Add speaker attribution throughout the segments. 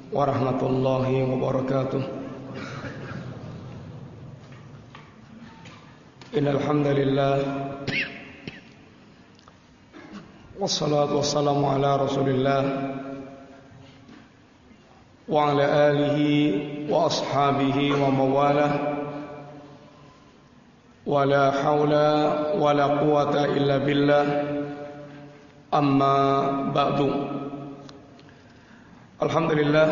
Speaker 1: warahmatullahi wabarakatuh. Innal hamdalillah wassalatu wassalamu ala Rasulillah wa ala alihi wa ashabihi wa mawalah. Wa la haula wa la quwata illa billah. Amma ba'du. Alhamdulillah,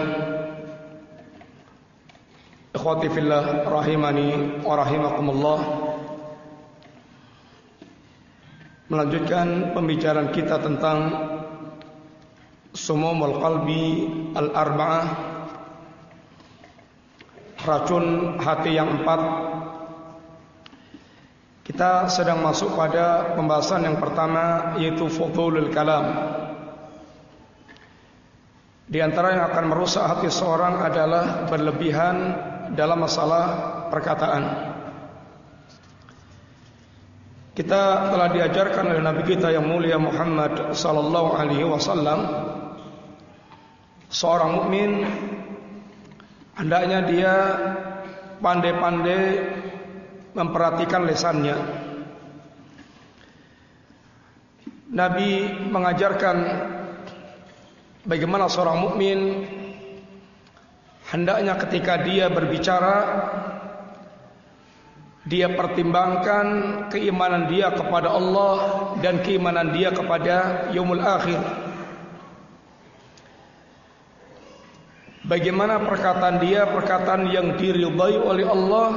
Speaker 1: ikhwati fillah rahimani wa rahimakumullah. Melanjutkan pembicaraan kita tentang sumumul qalbi al-arba'ah, racun hati yang 4. Kita sedang masuk pada pembahasan yang pertama, yaitu fudulul kalam. Di antara yang akan merusak hati seorang adalah berlebihan dalam masalah perkataan. Kita telah diajarkan oleh Nabi kita yang mulia Muhammad sallallahu alaihi wasallam, seorang mukmin hendaknya dia pandai-pandai memperhatikan lisannya. Nabi mengajarkan bagaimana seorang mukmin hendaknya ketika dia berbicara, dia pertimbangkan keimanan dia kepada Allah dan keimanan dia kepada yaumul akhir. Bagaimana perkataan dia, perkataan yang diridhai oleh Allah,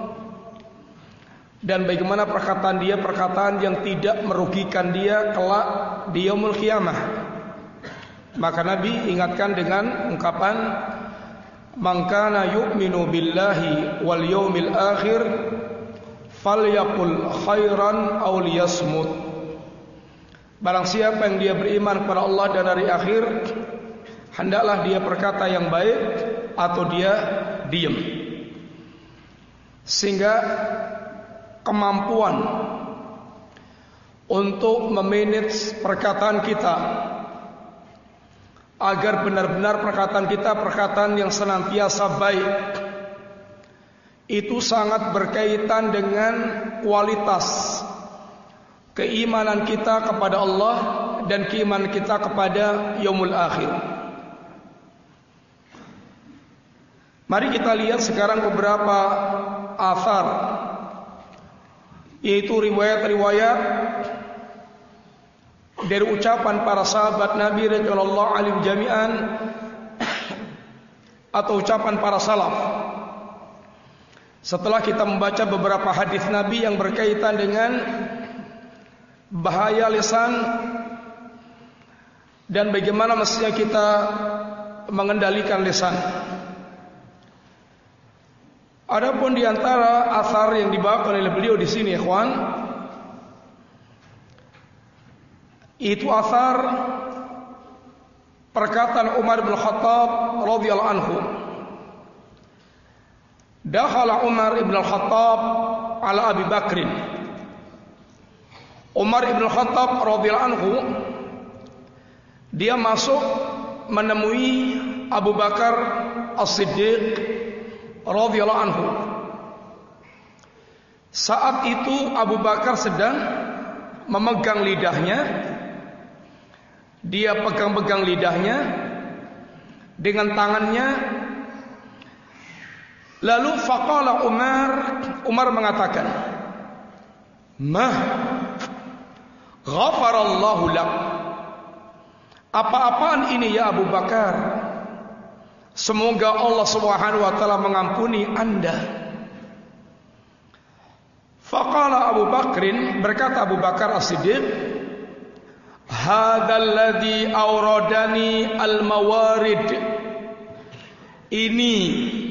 Speaker 1: dan bagaimana perkataan dia, perkataan yang tidak merugikan dia kelak di yaumul qiyamah. Maka Nabi ingatkan dengan ungkapan, man kana yu'minu billahi wal yaumil akhir falyaqul khairan aw liyasmut. Barang siapa yang dia beriman kepada Allah dan hari akhir, hendaklah dia berkata yang baik atau dia diam. Sehingga kemampuan untuk memanage perkataan kita agar benar-benar perkataan kita perkataan yang senantiasa baik, itu sangat berkaitan dengan kualitas keimanan kita kepada Allah dan keimanan kita kepada yaumul akhir. Mari kita lihat sekarang beberapa athar, yaitu riwayat-riwayat dari ucapan para sahabat Nabi radhiyallahu anhum jami'an atau ucapan para salaf. Setelah kita membaca beberapa hadis Nabi yang berkaitan dengan bahaya lisan dan bagaimana mestinya kita mengendalikan lisan. Adapun di antara athar yang dibawakan oleh beliau di sini, ikhwan, itu athar perkataan Umar bin Khattab radhiyallahu anhu. Dakhala Umar bin Khattab ala Abi Bakrin. Umar bin Khattab radhiyallahu anhu dia masuk menemui Abu Bakar As-Siddiq radhiyallahu anhu. Saat itu Abu Bakar sedang memegang lidahnya. Dia pegang-pegang lidahnya dengan tangannya. Lalu faqala Umar mengatakan, "Mah ghafarallahu lak." Apa-apaan ini ya Abu Bakar? Semoga Allah Subhanahu wa taala mengampuni Anda. Faqala Abu Bakrin, berkata Abu Bakar As-Siddiq, hadzal ladzi auradani al-mawarid. Ini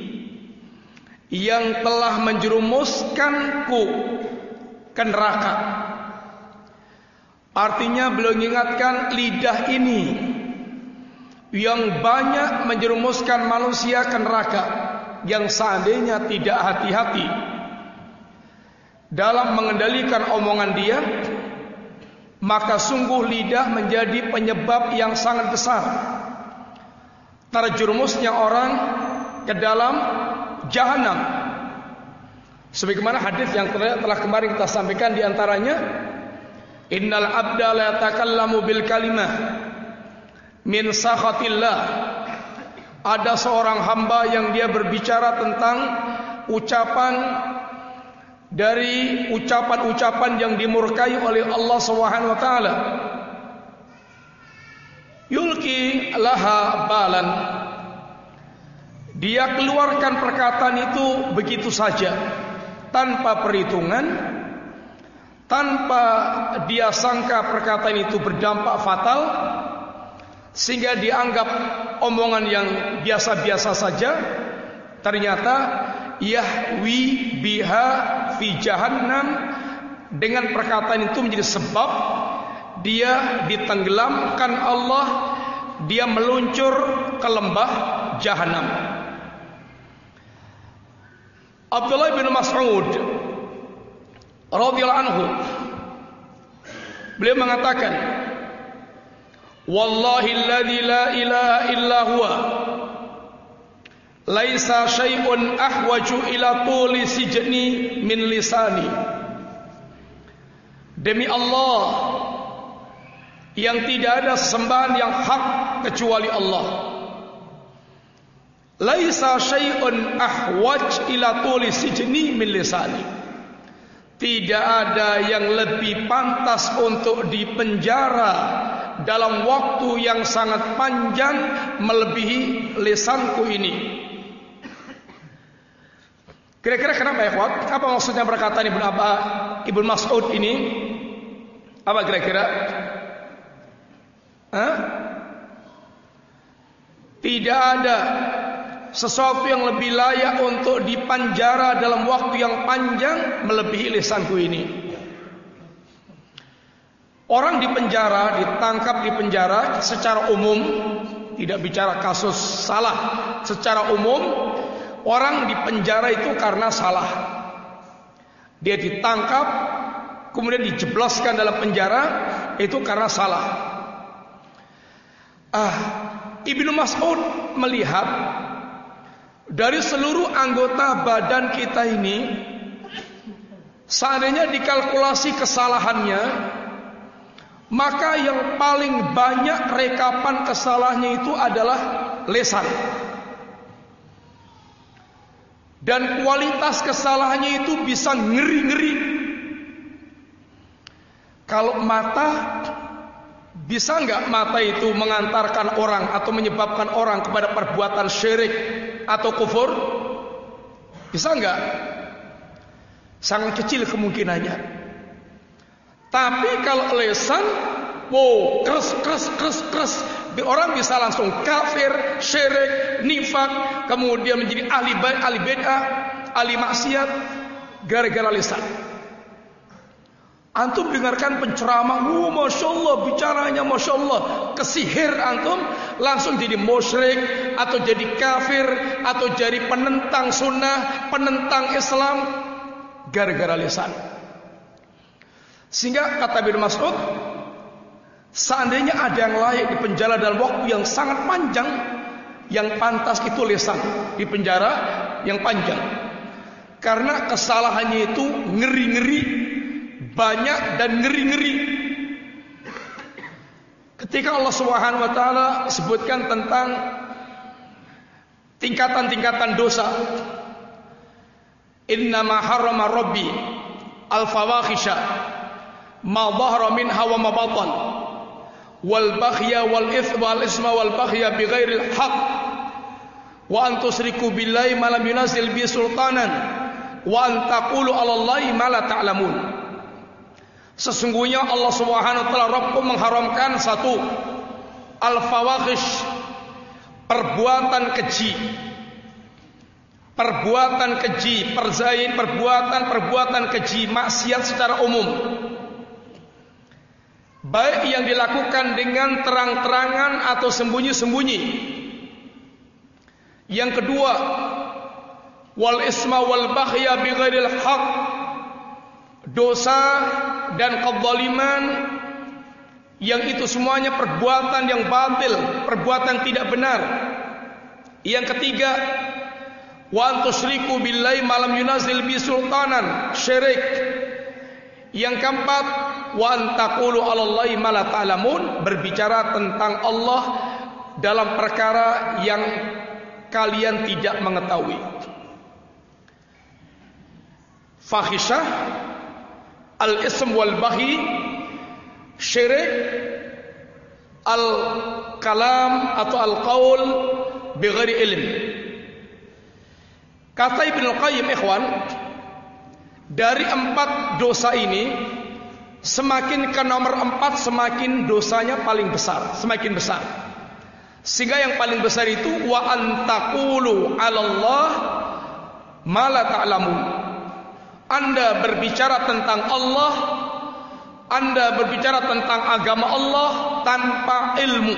Speaker 1: yang telah menjerumuskanku ke neraka. Artinya beliau mengingatkan lidah ini yang banyak menjerumuskan manusia ke neraka, yang seandainya tidak hati-hati dalam mengendalikan omongan dia, maka sungguh lidah menjadi penyebab yang sangat besar terjerumusnya orang ke dalam jahanam. Sebagaimana hadis yang telah kemarin kita sampaikan, di antaranya, innal abda la yatakallamu bil kalimah min sakhatillah. Ada seorang hamba yang dia berbicara tentang ucapan dari ucapan-ucapan yang dimurkai oleh Allah Subhanahu wa taala. Yulki laha balan. Dia keluarkan perkataan itu begitu saja, tanpa perhitungan, tanpa dia sangka perkataan itu berdampak fatal, sehingga dianggap omongan yang biasa-biasa saja. Ternyata yahwi biha fi jahannam, dengan perkataan itu menjadi sebab dia ditenggelamkan Allah, dia meluncur ke lembah jahanam. Abdullah bin Mas'ud radhiyallahu anhu, beliau mengatakan, wallahi alladzi la ilaha illa huwa laisa syai'un ahwaju ila tuli sijni min lisani. Demi Allah yang tidak ada sesembahan yang hak kecuali Allah, laisa syai'un ahwaj ila tuli sijni min lisani. Tidak ada yang lebih pantas untuk dipenjara dalam waktu yang sangat panjang melebihi lisanku ini. Kira-kira kenapa ya, ikhwat? Apa maksudnya perkataan Ibnu Mas'ud ini? Apa kira-kira? Tidak ada sesuatu yang lebih layak untuk dipenjara dalam waktu yang panjang melebihi lisanku ini. Orang dipenjara, ditangkap di penjara secara umum, tidak bicara kasus salah, secara umum orang dipenjara itu karena salah. Dia ditangkap, kemudian dijebloskan dalam penjara, itu karena salah. Ibnu Mas'ud melihat dari seluruh anggota badan kita ini, seandainya dikalkulasi kesalahannya, maka yang paling banyak rekapan kesalahannya itu adalah lisan. Dan kualitas kesalahannya itu bisa ngeri-ngeri. Kalau mata, bisa enggak mata itu mengantarkan orang atau menyebabkan orang kepada perbuatan syirik atau kufur? Bisa enggak? Sangat kecil kemungkinannya. Tapi kalau lisan, wow, keras. Orang bisa langsung kafir, syirik, nifak, kemudian menjadi ahli bid'ah, ahli maksiat gara-gara lisan. Antum dengarkan penceramah, masya Allah, bicaranya masya Allah, kesihir antum, langsung jadi musyrik, atau jadi kafir, atau jadi penentang sunnah, penentang Islam, gara-gara lisan. Sehingga kata Ibnu Mas'ud, seandainya ada yang layak dipenjara dalam waktu yang sangat panjang, yang pantas itu lisan dipenjara yang panjang, karena kesalahannya itu ngeri-ngeri, banyak dan ngeri-ngeri. Ketika Allah Subhanahu wa taala sebutkan tentang tingkatan-tingkatan dosa, innama harrama rabbi al-fawahisha ma dhahara minha wa ma batan wal baghya wal ithma wal isma wal baghya bighairil haqq wa an tusriku billahi ma lam yunzil bi sultanan wa an taqulu 'alallahi ma la ta'lamun. Sesungguhnya Allah Subhanahu wa taala Rabbku mengharamkan satu, al-fawahish, perbuatan keji. Perbuatan keji, perzain, perbuatan keji, maksiat secara umum. Baik yang dilakukan dengan terang-terangan atau sembunyi-sembunyi. Yang kedua, wal isma wal baghya bighairil haqq, dosa dan kezaliman yang itu semuanya perbuatan yang batil, perbuatan tidak benar. Yang ketiga, wa antusyriku billahi ma lam yunazil bi sultanan, syirik. Yang keempat, wa antaqulu 'alallahi ma la ta'lamun, berbicara tentang Allah dalam perkara yang kalian tidak mengetahui. Fahisyah, al-ism wal baghi, syirik, al-kalam atau al-qaul bighairi ilm. Kata Ibnu Qayyim, ikhwan, dari 4 dosa ini, semakin ke nomor 4 semakin dosanya paling besar, semakin besar. Sehingga yang paling besar itu wa antaqulu 'alallah ma la ta'lamun. Anda berbicara tentang Allah, Anda berbicara tentang agama Allah tanpa ilmu.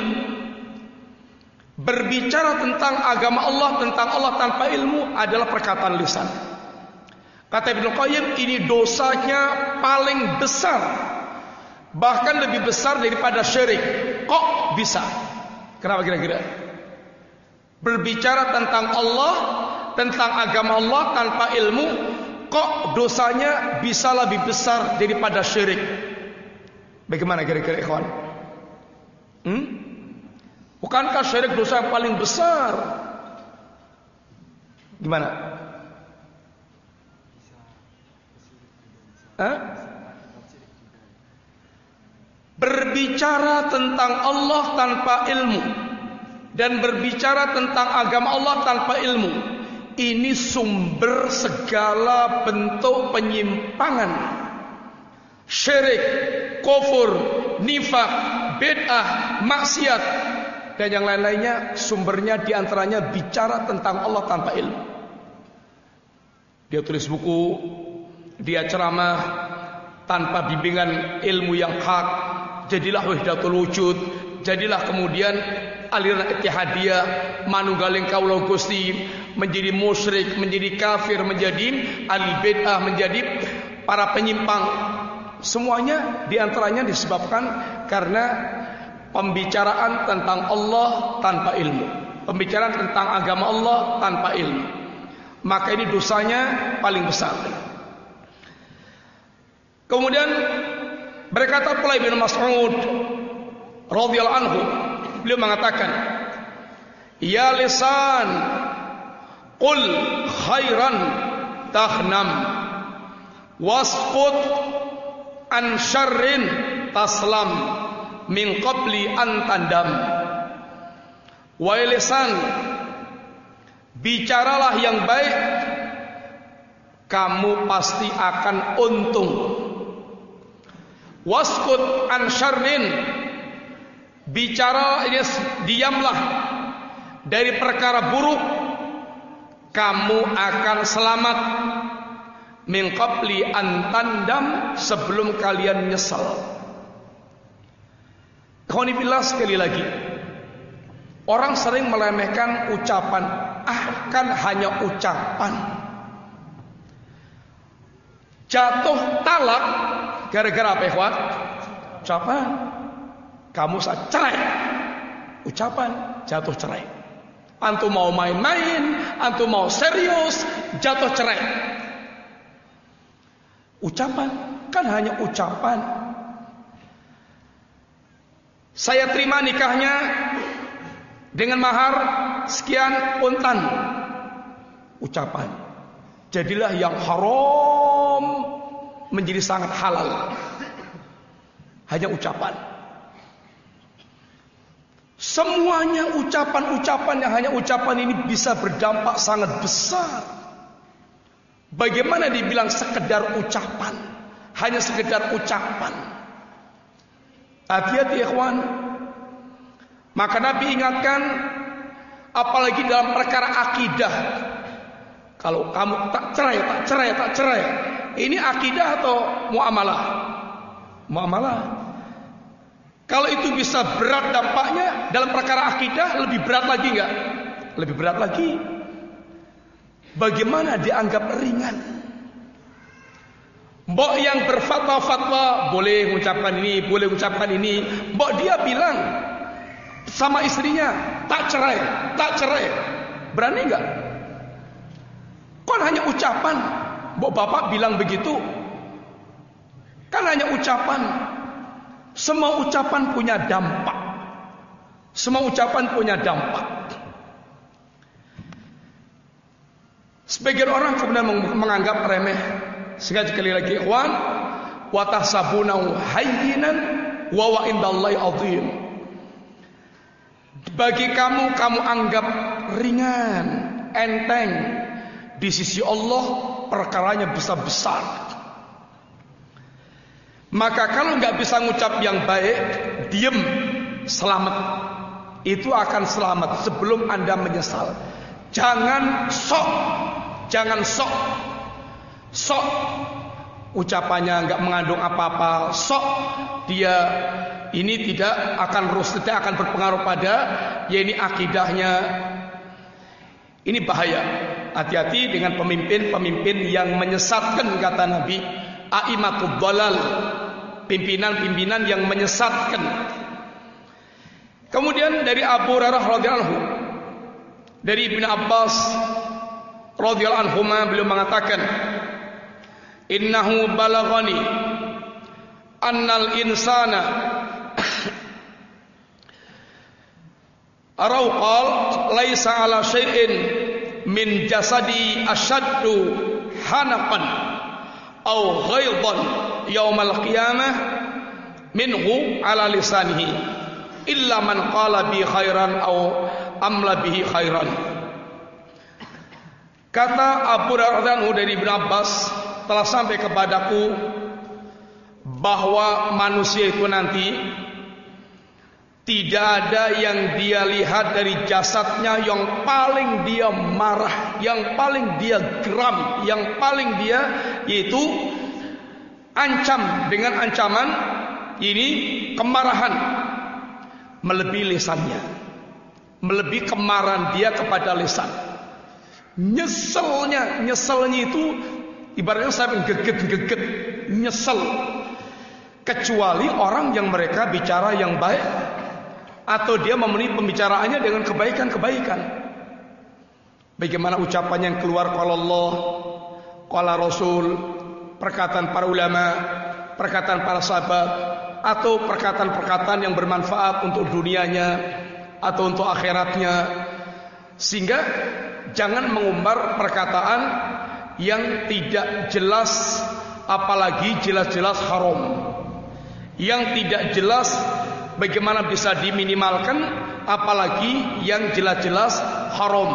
Speaker 1: Berbicara tentang agama Allah, tentang Allah tanpa ilmu adalah perkataan lisan. Kata Ibnu Qayyim, ini dosanya paling besar, bahkan lebih besar daripada syirik. Kok bisa? Kenapa kira-kira? Berbicara tentang Allah, tentang agama Allah tanpa ilmu, kok dosanya bisa lebih besar daripada syirik? Bagaimana kira-kira, ikhwan? Bukankah syirik dosa yang paling besar? Gimana? Berbicara tentang Allah tanpa ilmu dan berbicara tentang agama Allah tanpa ilmu, ini sumber segala bentuk penyimpangan, syirik, kufur, nifak, bid'ah, maksiat, dan yang lain-lainnya. Sumbernya diantaranya bicara tentang Allah tanpa ilmu. Dia tulis buku, dia ceramah tanpa bimbingan ilmu yang hak, jadilah wahdatul wujud, jadilah kemudian aliran Ittihadiyah, manunggaling kaula Gusti, menjadi musyrik, menjadi kafir, menjadi ahli bid'ah, menjadi para penyimpang. Semuanya diantaranya disebabkan karena pembicaraan tentang Allah tanpa ilmu, pembicaraan tentang agama Allah tanpa ilmu. Maka ini dosanya paling besar. Kemudian berkata pula Ibnu Mas'ud radhiyallahu anhu, beliau mengatakan, ya lisan, qul khairan tahnam, wasqut an syarrin taslam, min qabli an tandam. Wahai lisan, bicaralah yang baik, kamu pasti akan untung. Waskut an syarrin, bicara, diamlah dari perkara buruk, kamu akan selamat. Min qabli an tandam, sebelum kalian nyesal. Khonibillah, sekali lagi, orang sering meremehkan ucapan, kan hanya ucapan. Jatuh talak gara-gara apa, ikhwan? Ucapan. Kamu saat cerai, ucapan, jatuh cerai. Antum mau main-main, antum mau serius, jatuh cerai. Ucapan, kan hanya ucapan. Saya terima nikahnya dengan mahar sekian untan. Ucapan. Jadilah yang haram menjadi sangat halal. Hanya ucapan. Semuanya ucapan-ucapan yang hanya ucapan ini bisa berdampak sangat besar. Bagaimana dibilang sekedar ucapan? Hanya sekedar ucapan. Hati-hati, ikhwan. Maka Nabi ingatkan, apalagi dalam perkara akidah. Kalau kamu tak cerai. Ini akidah atau muamalah? Muamalah. Kalau itu bisa berat dampaknya dalam perkara akidah, lebih berat lagi enggak? Lebih berat lagi. Bagaimana dianggap ringan? Mbok yang berfatwa-fatwa boleh mengucapkan ini, boleh mengucapkan ini. Mbok dia bilang sama istrinya, tak cerai. Berani enggak? Kan hanya ucapan. Bapak bilang begitu. Kan hanya ucapan. Semua ucapan punya dampak. Semua ucapan punya dampak. Sebagian orang kemudian menganggap remeh. Sekali lagi, ikhwan, wa tahsabunahu hayyinan wa wa indallahi azim. Bagi kamu anggap ringan, enteng. Di sisi Allah perkaranya besar-besar. Maka kalau nggak bisa ngucap yang baik, diem, selamat. Itu akan selamat sebelum Anda menyesal. Jangan sok, sok ucapannya nggak mengandung apa-apa, sok dia ini tidak akan berpengaruh pada ya ini akidahnya. Ini bahaya. Hati-hati dengan pemimpin-pemimpin yang menyesatkan, kata Nabi, aimatud dhalal, pimpinan-pimpinan yang menyesatkan. Kemudian dari Abu Hurairah radhiyallahu anhu, dari Ibnu Abbas radhiyallahu anhuma, beliau mengatakan, innahu balaghani annal insana arau qal laisa ala syai'in min jasadi asyaddu hanaqan aw ghaidan yaumal qiyamah minhu ala lisanihi illa man qala bi khairan aw amla bihi khairan. Kata Abu Hurairah dari Ibnu Abbas, telah sampai kepadaku bahwa manusia itu nanti tidak ada yang dia lihat dari jasadnya yang paling dia marah, yang paling dia geram, yang paling dia yaitu ancam dengan ancaman ini kemarahan melebihi lisannya, melebihi kemarahan dia kepada lisan. Nyeselnya itu ibaratnya sampai geget, nyesel. Kecuali orang yang mereka bicara yang baik, atau dia memenuhi pembicaraannya dengan kebaikan-kebaikan. Bagaimana ucapannya yang keluar qala Allah, qala Rasul, perkataan para ulama, perkataan para sahabat, atau perkataan-perkataan yang bermanfaat untuk dunianya atau untuk akhiratnya. Sehingga jangan mengumbar perkataan yang tidak jelas, apalagi jelas-jelas haram. Yang tidak jelas bagaimana bisa diminimalkan, apalagi yang jelas-jelas haram.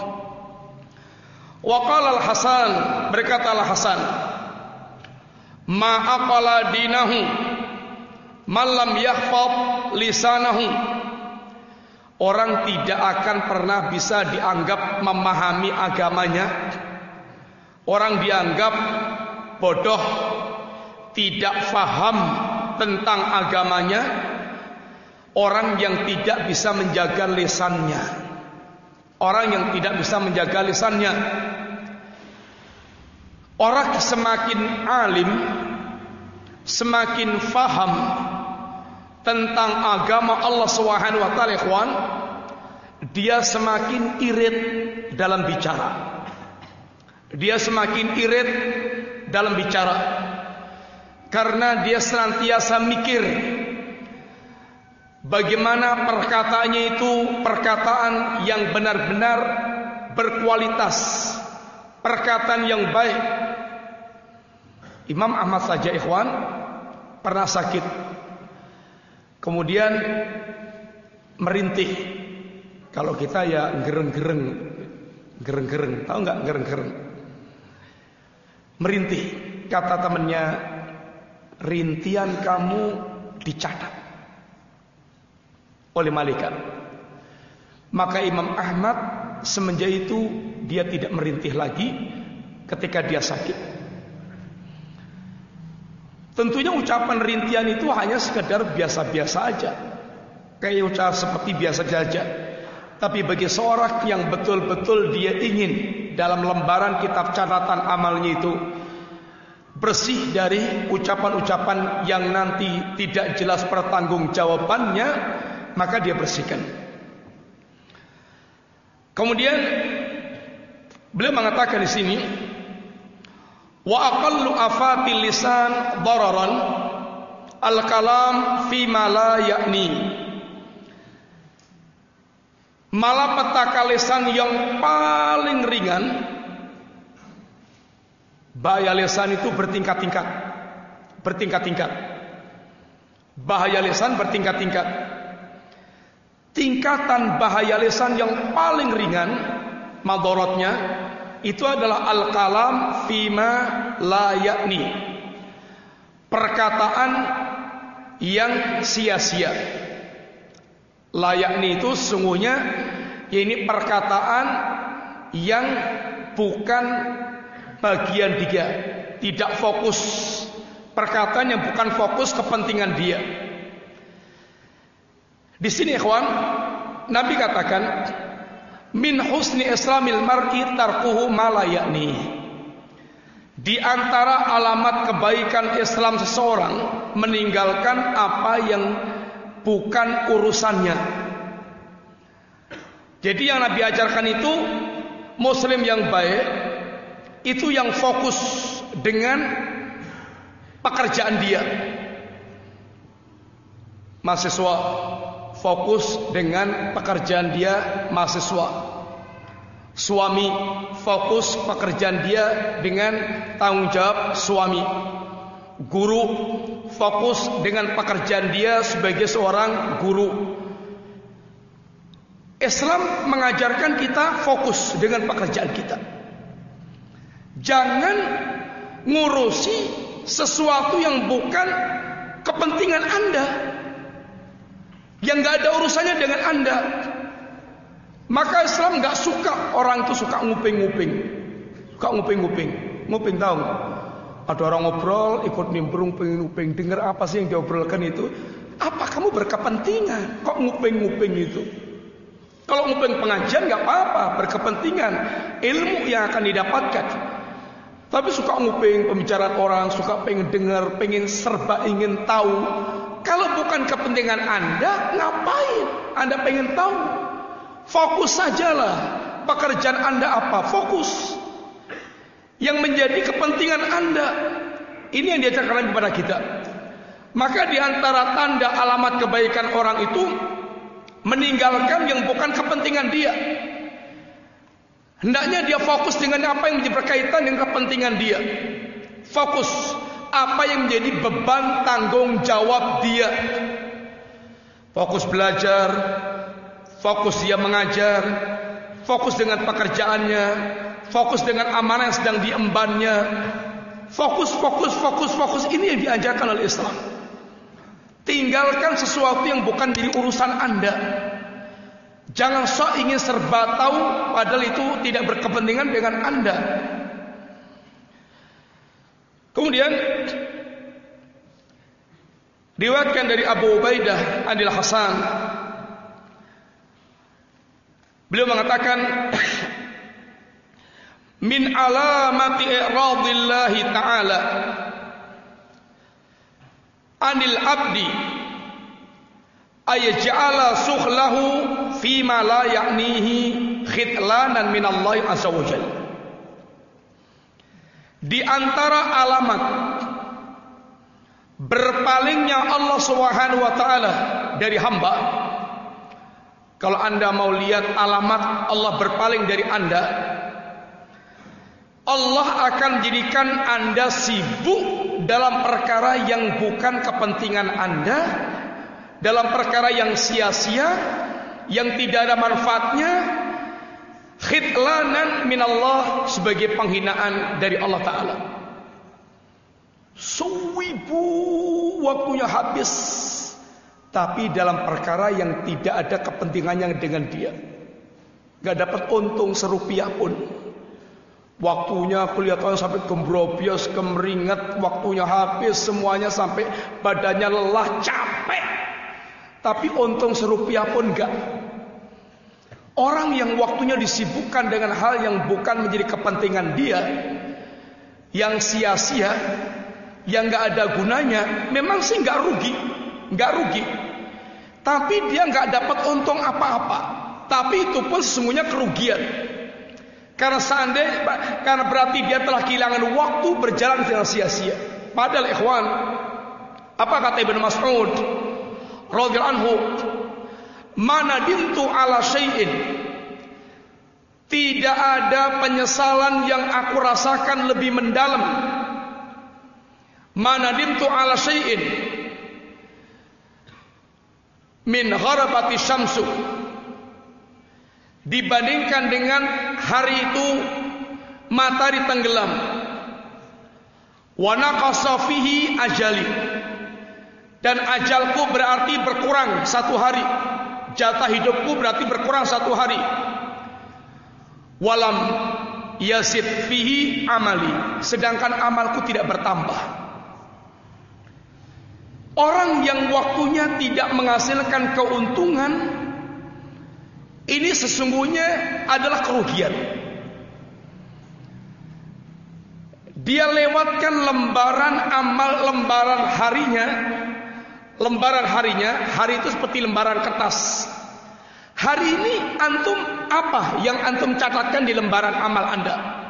Speaker 1: Wa qala al-Hasan, berkata al-Hasan, ma aqala dinahu man lam yahfaz lisanahu. Orang tidak akan pernah bisa dianggap memahami agamanya. Orang dianggap bodoh, tidak faham tentang agamanya, orang yang tidak bisa menjaga lisannya. Orang yang tidak bisa menjaga lisannya. Orang semakin alim, semakin faham tentang agama Allah Subhanahu wa taala, ikhwan, dia semakin irit dalam bicara. Dia semakin irit dalam bicara. Karena dia senantiasa mikir bagaimana perkataannya itu perkataan yang benar-benar berkualitas, perkataan yang baik. Imam Ahmad saja, ikhwan, pernah sakit, kemudian merintih. Kalau kita ya gereng-gereng, tahu nggak gereng-gereng? Merintih. Kata temannya, rintian kamu dicatat oleh malaikat. Maka Imam Ahmad semenjak itu dia tidak merintih lagi ketika dia sakit. Tentunya ucapan rintian itu hanya sekedar biasa-biasa aja, kayak ucapan seperti biasa saja. Tapi bagi seorang yang betul-betul dia ingin dalam lembaran kitab catatan amalnya itu bersih dari ucapan-ucapan yang nanti tidak jelas pertanggungjawabannya, maka dia bersihkan. Kemudian Beliau mengatakan di sini, wa aqallu afatil lisan dararan al-kalam fi ma la ya'ni. Malapetaka lisan yang paling ringan, bahaya lisan itu bertingkat-tingkat. Bahaya lisan bertingkat-tingkat. Tingkatan bahaya lisan yang paling ringan madorotnya itu adalah al-kalam fima la ya'ni, perkataan yang sia-sia. La ya'ni itu sesungguhnya ini perkataan yang bukan bagian dia, tidak fokus, perkataan yang bukan fokus kepentingan dia. Di sini ikhwan, Nabi katakan min husni islamil mar'i tarkuhu ma la ya'ni. Di antara alamat kebaikan Islam seseorang meninggalkan apa yang bukan urusannya. Jadi yang Nabi ajarkan itu, muslim yang baik itu yang fokus dengan pekerjaan dia. Mahasiswa fokus dengan pekerjaan dia, mahasiswa. Suami fokus pekerjaan dia dengan tanggung jawab suami. Guru fokus dengan pekerjaan dia sebagai seorang guru. Islam mengajarkan kita fokus dengan pekerjaan kita. Jangan ngurusi sesuatu yang bukan kepentingan Anda, yang gak ada urusannya dengan Anda. Maka Islam gak suka orang itu suka nguping-nguping. Nguping tahu gak? Ada orang ngobrol, ikut nimbrung, pengen nguping. Dengar apa sih yang diobrolkan itu? Apa kamu berkepentingan? Kok nguping-nguping itu? Kalau nguping pengajian gak apa-apa, berkepentingan. Ilmu yang akan didapatkan. Tapi suka nguping pembicaraan orang, suka pengen dengar, pengen serba ingin tahu. Kalau bukan kepentingan Anda, ngapain Anda pengen tahu? Fokus sajalah. Pekerjaan Anda apa? Fokus. Yang menjadi kepentingan Anda. Ini yang diajarkan kepada kita. Maka di antara tanda alamat kebaikan orang itu meninggalkan yang bukan kepentingan dia. Hendaknya dia fokus dengan apa yang menjadi berkaitan dengan kepentingan dia. Fokus apa yang menjadi beban tanggung jawab dia. Fokus belajar, fokus dia mengajar, fokus dengan pekerjaannya, fokus dengan amanah yang sedang diembannya. Fokus. Ini yang diajarkan oleh Islam. Tinggalkan sesuatu yang bukan jadi urusan Anda. Jangan sok ingin serba tahu padahal itu tidak berkepentingan dengan Anda. Kemudian diriwayatkan dari Abu Ubaidah Anil Hasan, beliau mengatakan min alamati i'radillahi ta'ala anil abdi ayja'ala sukhlahu fima la ya'nihi khitlanan minallahi azza wajalla. Di antara alamat berpalingnya Allah Subhanahu wa taala dari hamba, kalau Anda mau lihat alamat Allah berpaling dari Anda, Allah akan jadikan Anda sibuk dalam perkara yang bukan kepentingan Anda, dalam perkara yang sia-sia, yang tidak ada manfaatnya, khitlanan minallah, sebagai penghinaan dari Allah Ta'ala. Sewibu waktunya habis, tapi dalam perkara yang tidak ada kepentingannya dengan dia, gak dapat untung serupiah pun. Waktunya kelihatan sampai gembrobios, kemeringat, waktunya habis semuanya sampai badannya lelah, capek, tapi untung serupiah pun enggak. Orang yang waktunya disibukkan dengan hal yang bukan menjadi kepentingan dia, yang sia-sia, yang enggak ada gunanya, memang sih enggak rugi. Tapi dia enggak dapat untung apa-apa. Tapi itu pun sesungguhnya kerugian. Karena berarti dia telah kehilangan waktu berjalan dengan sia-sia. Padahal ikhwan, apa kata Ibnu Mas'ud radhiyallahu anhu, "Mana dimtu ala syai'in." Tidak ada penyesalan yang aku rasakan lebih mendalam. Mana dimtu ala syai'in min gharabati syamsu, dibandingkan dengan hari itu matahari tenggelam. Wa naqasa fihi ajali, dan ajalku berarti berkurang satu hari. Jatah hidupku berarti berkurang satu hari. Walam yazid fihi amali, sedangkan amalku tidak bertambah. Orang yang waktunya tidak menghasilkan keuntungan, ini sesungguhnya adalah kerugian. Dia lewatkan lembaran amal, lembaran harinya. Hari itu seperti lembaran kertas. Hari ini antum apa yang antum catatkan di lembaran amal Anda?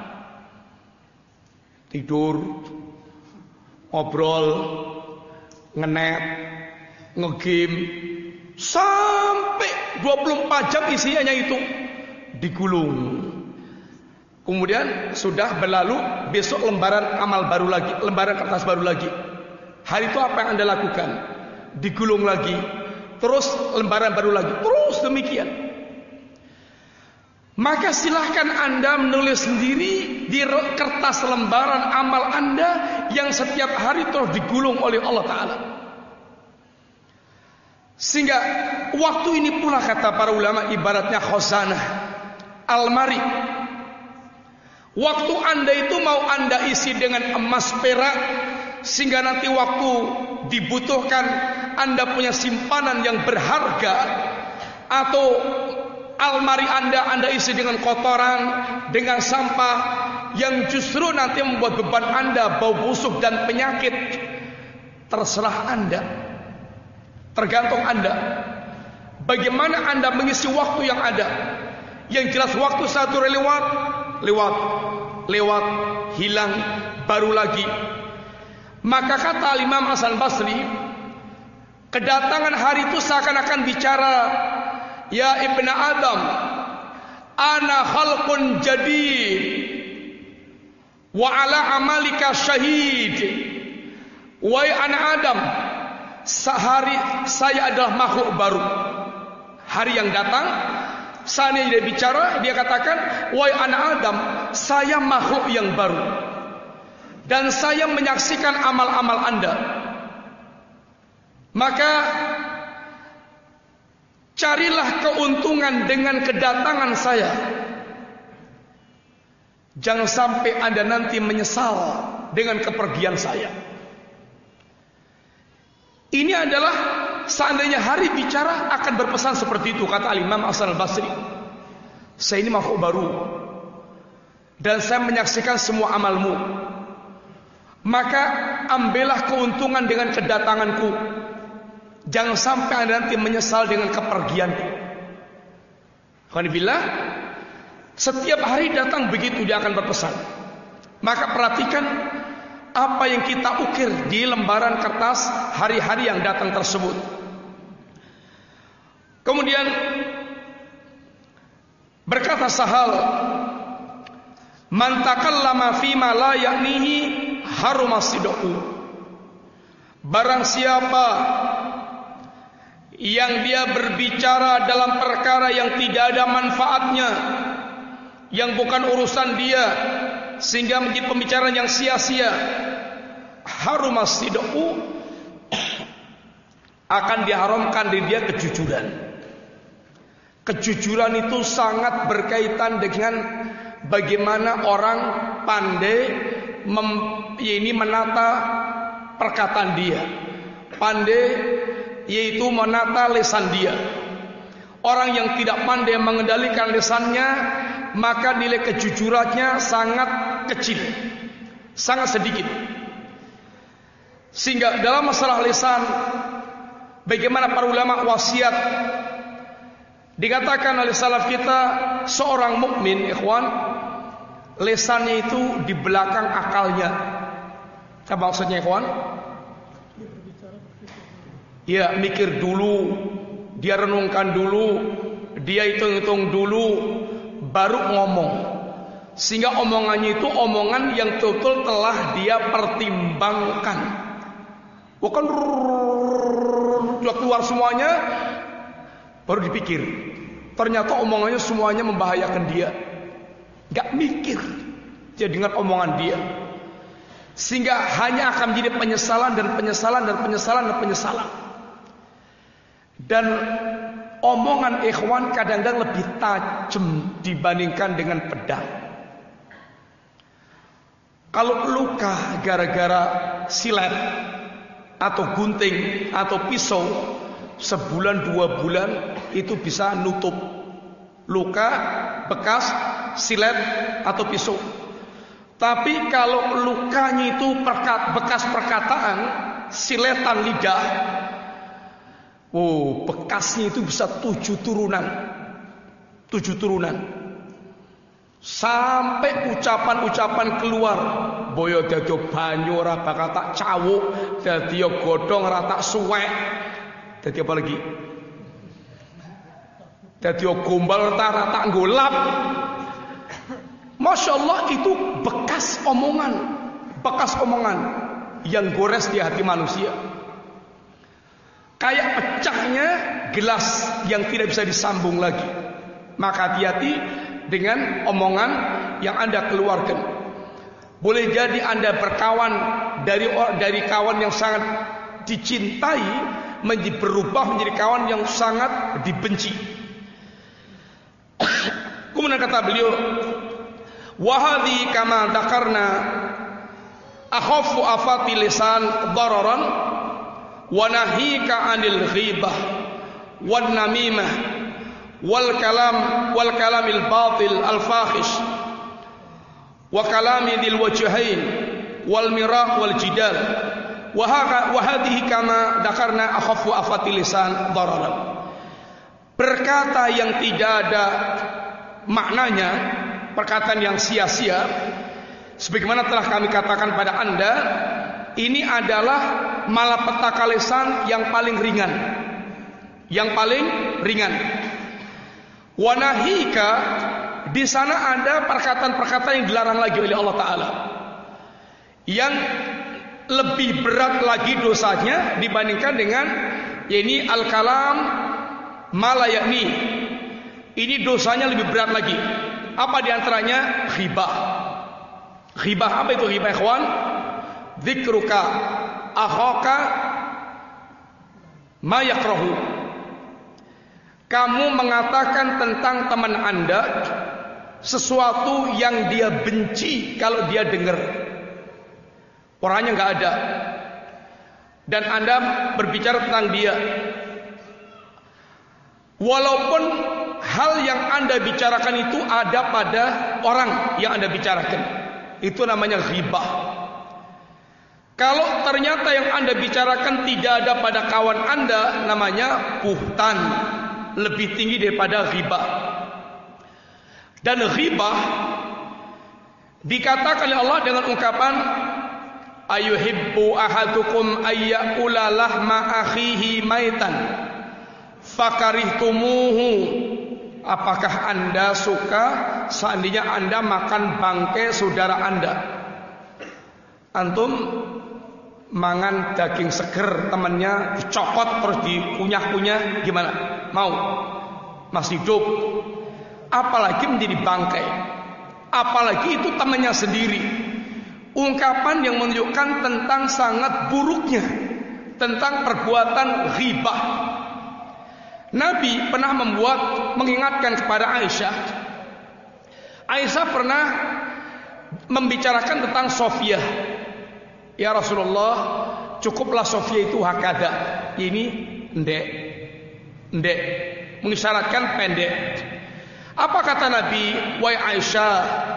Speaker 1: Tidur, ngobrol, ngenet, ngegame, sampai 24 jam isinya itu digulung. Kemudian sudah berlalu, besok lembaran amal baru lagi, lembaran kertas baru lagi. Hari itu apa yang Anda lakukan? Digulung lagi, terus lembaran baru lagi, terus demikian. Maka silahkan Anda menulis sendiri di kertas lembaran amal Anda yang setiap hari terus digulung oleh Allah Ta'ala. Sehingga waktu ini pula, kata para ulama, ibaratnya khazanah, almari. Waktu Anda itu mau Anda isi dengan emas perak, sehingga nanti waktu dibutuhkan Anda punya simpanan yang berharga, atau almari Anda isi dengan kotoran, dengan sampah yang justru nanti membuat beban Anda bau busuk dan penyakit. Terserah Anda, tergantung Anda bagaimana Anda mengisi waktu yang ada. Yang jelas waktu satu lewat, hilang, baru lagi. Maka kata Imam Hasan Basri, kedatangan hari itu seakan-akan bicara, ya ibna Adam, ana khalqun jadid wa ala amalika syahid. Wahai anak Adam, sehari saya adalah makhluk baru. Hari yang datang, saatnya dia bicara, dia katakan, wahai anak Adam, saya makhluk yang baru, dan saya menyaksikan amal-amal Anda. Maka carilah keuntungan dengan kedatangan saya. Jangan sampai Anda nanti menyesal dengan kepergian saya. Ini adalah seandainya hari bicara akan berpesan seperti itu, kata Imam Hasan Al-Basri. Saya ini makhluk baru, dan saya menyaksikan semua amalmu. Maka ambillah keuntungan dengan kedatanganku. Jangan sampai Anda nanti menyesal dengan kepergianku. Alhamdulillah, setiap hari datang begitu dia akan berpesan. Maka perhatikan apa yang kita ukir di lembaran kertas hari-hari yang datang tersebut. Kemudian berkata Sahal, man takallama fima la ya'nihi harumasidqu. Barang siapa yang dia berbicara dalam perkara yang tidak ada manfaatnya, yang bukan urusan dia, sehingga menjadi pembicaraan yang sia-sia, harumasidqu, akan diharamkan dari dia kejujuran. Kejujuran itu sangat berkaitan dengan bagaimana orang pandai menata perkataan dia, pandai yaitu menata lisan dia. Orang yang tidak pandai mengendalikan lisannya, maka nilai kejujurannya sangat kecil, sangat sedikit. Sehingga dalam masalah lisan, bagaimana para ulama wasiat, dikatakan oleh salaf kita, seorang mukmin, ikhwan, Lesannya itu di belakang akalnya. Apa maksudnya ikhwan? Ya, mikir dulu, dia renungkan dulu, dia hitung-hitung dulu, baru ngomong. Sehingga omongannya itu omongan yang betul telah dia pertimbangkan. Bukan sudah keluar semuanya, baru dipikir. Ternyata omongannya semuanya membahayakan dia. Gak mikir dia dengan omongan dia, sehingga hanya akan menjadi penyesalan dan penyesalan dan penyesalan dan penyesalan. Dan omongan ikhwan kadang-kadang lebih tajam dibandingkan dengan pedang. Kalau luka gara-gara silet atau gunting atau pisau, sebulan 2 bulan itu bisa nutup luka bekas silet atau pisau. Tapi kalau lukanya itu bekas perkataan, siletan lidah, bekasnya itu bisa 7 turunan. 7 turunan. Sampai ucapan-ucapan keluar. Boyo dadi banyu ora bakal tak cawuk, dadi godhong ora tak suwek. Dadi apa lagi? Dadi gombal ora tak golap. Masya Allah, itu bekas omongan yang gores di hati manusia. Kayak pecahnya gelas yang tidak bisa disambung lagi. Maka hati-hati dengan omongan yang Anda keluarkan. Boleh jadi Anda berkawan dari kawan yang sangat dicintai berubah menjadi kawan yang sangat dibenci. Kemudian kata beliau, wahadi kama dakarna akhafu afati lisan dararan wa nahika anil ghibah wan namimah wal kalamil batil al fakhish wa kalami dil wajhain wal miraq wal jidal wa hadhihi kama dakarna akhafu afati lisan dararan. Berkata yang tidak ada maknanya, perkataan yang sia-sia, sebagaimana telah kami katakan pada Anda, ini adalah malapetaka lisan yang paling ringan. Yang paling ringan. Wanahika, di sana ada perkataan-perkataan yang dilarang lagi oleh Allah Ta'ala, yang lebih berat lagi dosanya dibandingkan dengan ini al-kalam malayakni. Ini dosanya lebih berat lagi. Apa diantaranya? Ghibah. Ghibah, apa itu ghibah ikhwan? Dzikruka akhaka ma yakrahu. Kamu mengatakan tentang teman Anda sesuatu yang dia benci kalau dia dengar. Orangnya nggak ada, dan Anda berbicara tentang dia, walaupun hal yang Anda bicarakan itu ada pada orang yang Anda bicarakan. Itu namanya ghibah. Kalau ternyata yang Anda bicarakan tidak ada pada kawan Anda, namanya buhtan, lebih tinggi daripada ghibah. Dan ghibah dikatakan oleh Allah dengan ungkapan ayuhibbu ahadukum ayyakula lahma akhihi maitan fakarihtumuhu. Apakah Anda suka seandainya Anda makan bangkai saudara Anda? Antum mangan daging seger temannya dicopot terus dikunyah-kunyah, gimana? Mau? Masih hidup. Apalagi menjadi bangkai. Apalagi itu temannya sendiri. Ungkapan yang menunjukkan tentang sangat buruknya, tentang perbuatan ghibah. Nabi pernah mengingatkan kepada Aisyah. Aisyah pernah membicarakan tentang Sofia. Ya Rasulullah, cukuplah Sofia itu hakada. Ini ndek, mengisyaratkan pendek. Apa kata Nabi? Wahai Aisyah,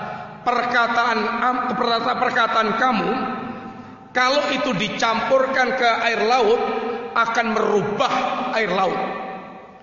Speaker 1: perkataan kamu kalau itu dicampurkan ke air laut akan merubah air laut.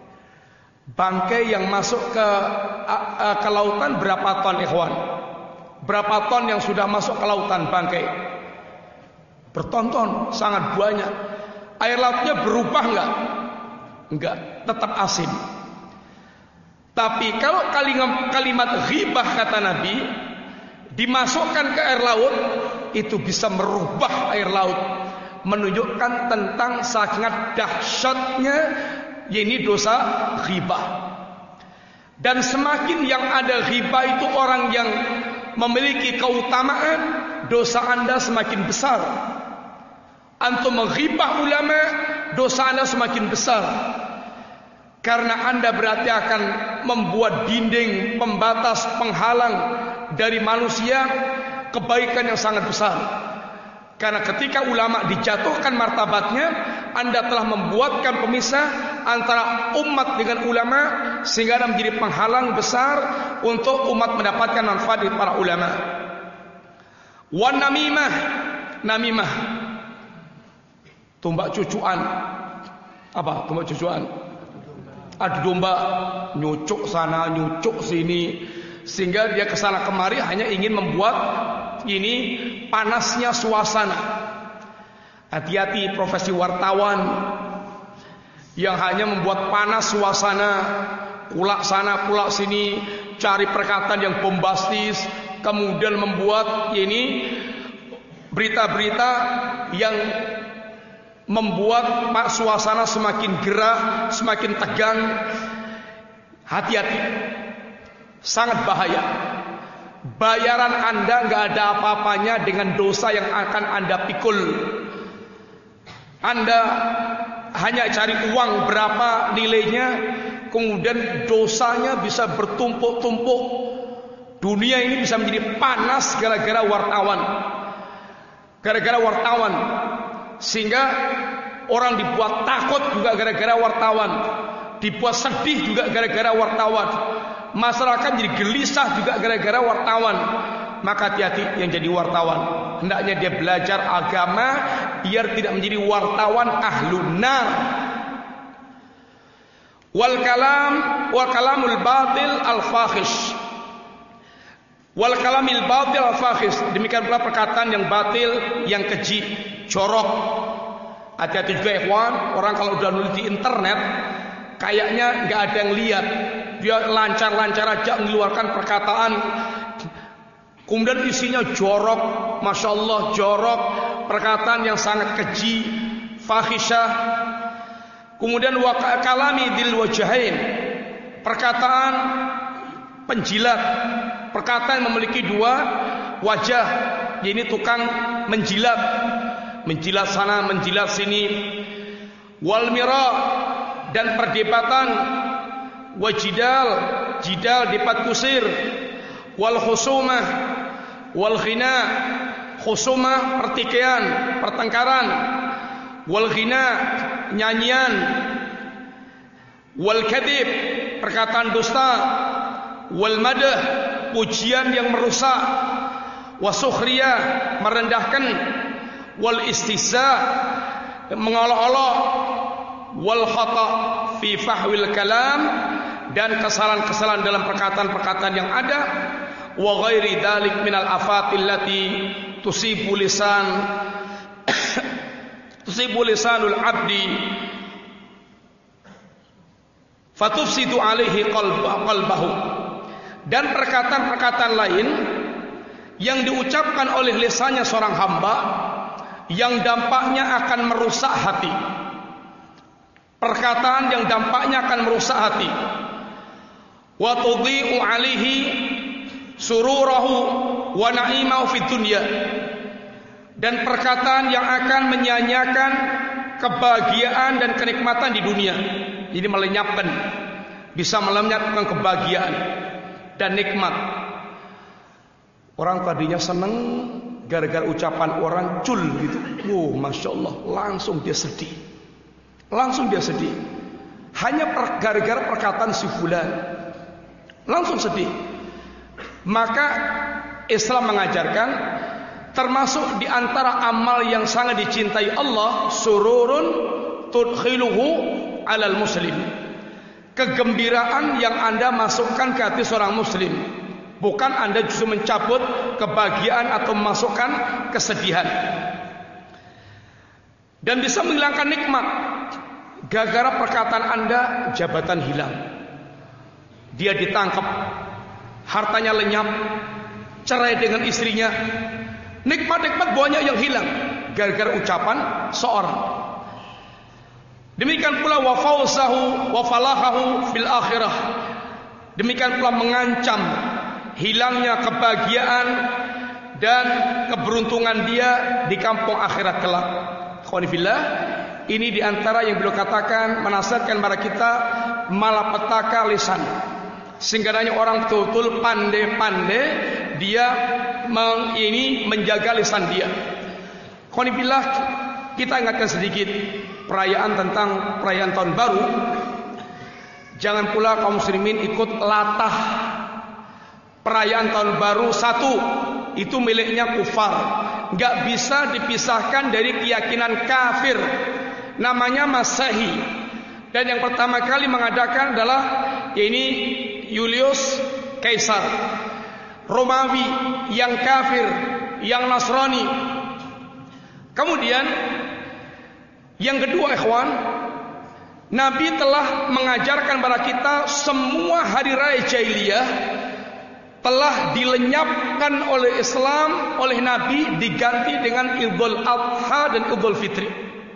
Speaker 1: Bangkai yang masuk ke lautan berapa ton ikhwan? Berapa ton yang sudah masuk ke lautan bangkai? Berton-ton, sangat banyak. Air lautnya berubah enggak? Enggak, tetap asin. Tapi kalau kalimat ghibah kata Nabi dimasukkan ke air laut, itu bisa merubah air laut, menunjukkan tentang sangat dahsyatnya ini dosa ghibah. Dan semakin yang ada ghibah itu orang yang memiliki keutamaan, dosa Anda semakin besar. Antum menghibah ulama, dosa Anda semakin besar. Karena Anda berarti akan membuat dinding pembatas, penghalang dari manusia kebaikan yang sangat besar. Karena ketika ulama dijatuhkan martabatnya, Anda telah membuatkan pemisah antara umat dengan ulama, sehingga Anda menjadi penghalang besar untuk umat mendapatkan manfaat dari para ulama. Wan namimah, namimah, tumbak cucuan. Apa tumbak cucuan? Adu domba, nyucuk sana, nyucuk sini, sehingga dia kesana kemari hanya ingin membuat ini panasnya suasana. Hati-hati profesi wartawan yang hanya membuat panas suasana, kulak sana, kulak sini, cari perkataan yang bombastis, kemudian membuat ini berita-berita yang membuat suasana semakin gerah, semakin tegang. Hati-hati, sangat bahaya. Bayaran Anda nggak ada apa-apanya dengan dosa yang akan Anda pikul. Anda hanya cari uang berapa nilainya, kemudian dosanya bisa bertumpuk-tumpuk. Dunia ini bisa menjadi panas gara-gara wartawan. Gara-gara wartawan. Sehingga orang dibuat takut juga gara-gara wartawan, dibuat sedih juga gara-gara wartawan, masyarakat jadi gelisah juga gara-gara wartawan. Maka hati-hati yang jadi wartawan, hendaknya dia belajar agama biar tidak menjadi wartawan ahlun nar. Wal kalamul batil al fakhish, wal kalamil batil al fakhish, demikian pula perkataan yang batil, yang keji, jorok. Hati-hati juga ikhwan, orang kalau udah nulis di internet kayaknya nggak ada yang lihat, dia lancar-lancar aja mengeluarkan perkataan, kemudian isinya jorok, masya Allah jorok, perkataan yang sangat keji, fahisyah. Kemudian kalami dil wajahain, perkataan penjilat, perkataan yang memiliki dua wajah, ini tukang menjilat, menjilat sana, menjilat sini. Wal mira, dan perdebatan. Wajidal, jidal, debat kusir. Wal khusumah, wal ghina, khusumah, pertikaian, pertengkaran. Wal ghina, nyanyian. Wal kadhib, perkataan dusta. Wal madah, pujian yang merusak. Wasukhriyah, merendahkan. Wal istihza, mengolok-olok. Wal khata' fi fahwil kalam, dan kesalahan-kesalahan dalam perkataan-perkataan yang ada. Wa ghairi dzalik minal afatil lati tusibu lisanul abdi fatufsidu alaihi qalbahu, dan perkataan-perkataan lain yang diucapkan oleh lisannya seorang hamba yang dampaknya akan merusak hati. Perkataan yang dampaknya akan merusak hati. Wa tudhi'u alaihi sururahu wa na'imahu fid dunya, dan perkataan yang akan menyanyiakan kebahagiaan dan kenikmatan di dunia. Ini melenyapkan, bisa melenyapkan kebahagiaan dan nikmat. Orang tadinya senang gara-gara ucapan orang cul gitu, wow, masya Allah, langsung dia sedih, langsung dia sedih. Hanya gara-gara perkataan si fulan, langsung sedih. Maka Islam mengajarkan, termasuk di antara amal yang sangat dicintai Allah, sururun tudkhiluhu alal muslim, kegembiraan yang Anda masukkan ke hati seorang muslim. Bukan Anda justru mencabut kebahagiaan atau memasukkan kesedihan. Dan bisa menghilangkan nikmat. Gara-gara perkataan Anda, jabatan hilang, dia ditangkap, hartanya lenyap, cerai dengan istrinya. Nikmat-nikmat banyak yang hilang gara-gara ucapan seorang. Demikian pula wa fawzahu wa falahahu fil akhirah. Demikian pula mengancam hilangnya kebahagiaan dan keberuntungan dia di kampung akhirat kelak. Khonifillah, ini diantara yang beliau katakan menasihatkan kepada kita malapetaka lisan. Sehingga orang betul-betul pandai-pandai dia menjaga lisan dia. Khonifillah, kita ingatkan sedikit perayaan tentang perayaan tahun baru. Jangan pula kaum muslimin ikut latah. Perayaan tahun baru satu itu miliknya kufar, nggak bisa dipisahkan dari keyakinan kafir, namanya Masehi. Dan yang pertama kali mengadakan adalah ini Julius Kaisar Romawi yang kafir, yang Nasrani. Kemudian yang kedua, ikhwan, Nabi telah mengajarkan kepada kita semua hari raya jahiliyah telah dilenyapkan oleh Islam, oleh Nabi, diganti dengan Idul Adha dan Idul Fitri.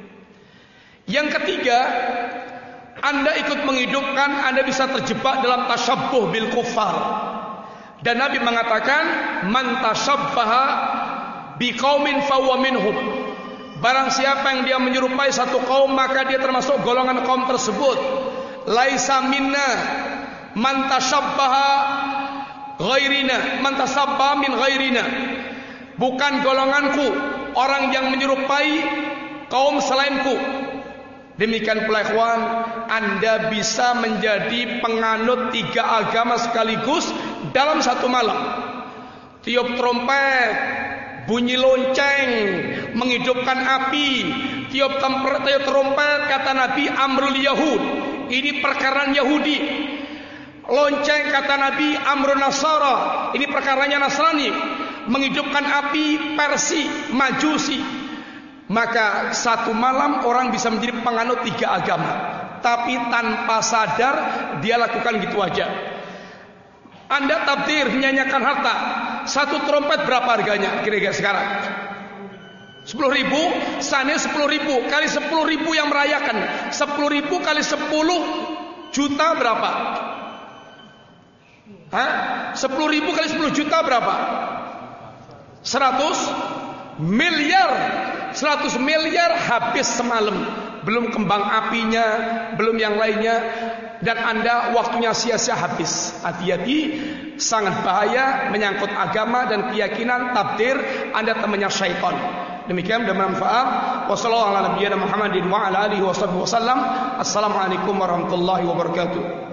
Speaker 1: Yang ketiga, Anda ikut menghidupkan, Anda bisa terjebak dalam tasyabbuh bil kufar. Dan Nabi mengatakan, man tasyabbaha biqaumin fahuwa minhum. Barang siapa yang dia menyerupai satu kaum, maka dia termasuk golongan kaum tersebut. Laisa minna man tasyabbaha ghairina, man tasabba min ghairina. Bukan golonganku orang yang menyerupai kaum selainku. Demikian pula ikhwan, Anda bisa menjadi penganut 3 agama sekaligus dalam satu malam. Tiup trompet, bunyi lonceng, menghidupkan api, tiup trompet, kata Nabi, amrul Yahud, ini perkara Yahudi. Lonceng, kata Nabi, amrun Nasara, ini perkaranya Nasrani. Menghidupkan api, Persi, Majusi. Maka satu malam orang bisa menjadi penganut 3 agama, tapi tanpa sadar dia lakukan gitu aja. Anda tabdir menyanyikan harta, satu trompet berapa harganya kira-kira sekarang? 10.000, sana 10.000 kali 10.000 yang merayakan, 10.000 kali 10 juta berapa? 10.000 kali 10 juta berapa? 100 miliar. 100 miliar habis semalam. Belum kembang apinya, belum yang lainnya. Dan Anda waktunya sia-sia habis. Hati-hati, sangat bahaya, menyangkut agama dan keyakinan, takdir. Anda temannya syaitan. Demikian bermanfaat. Wassalamualaikum warahmatullahi wabarakatuh.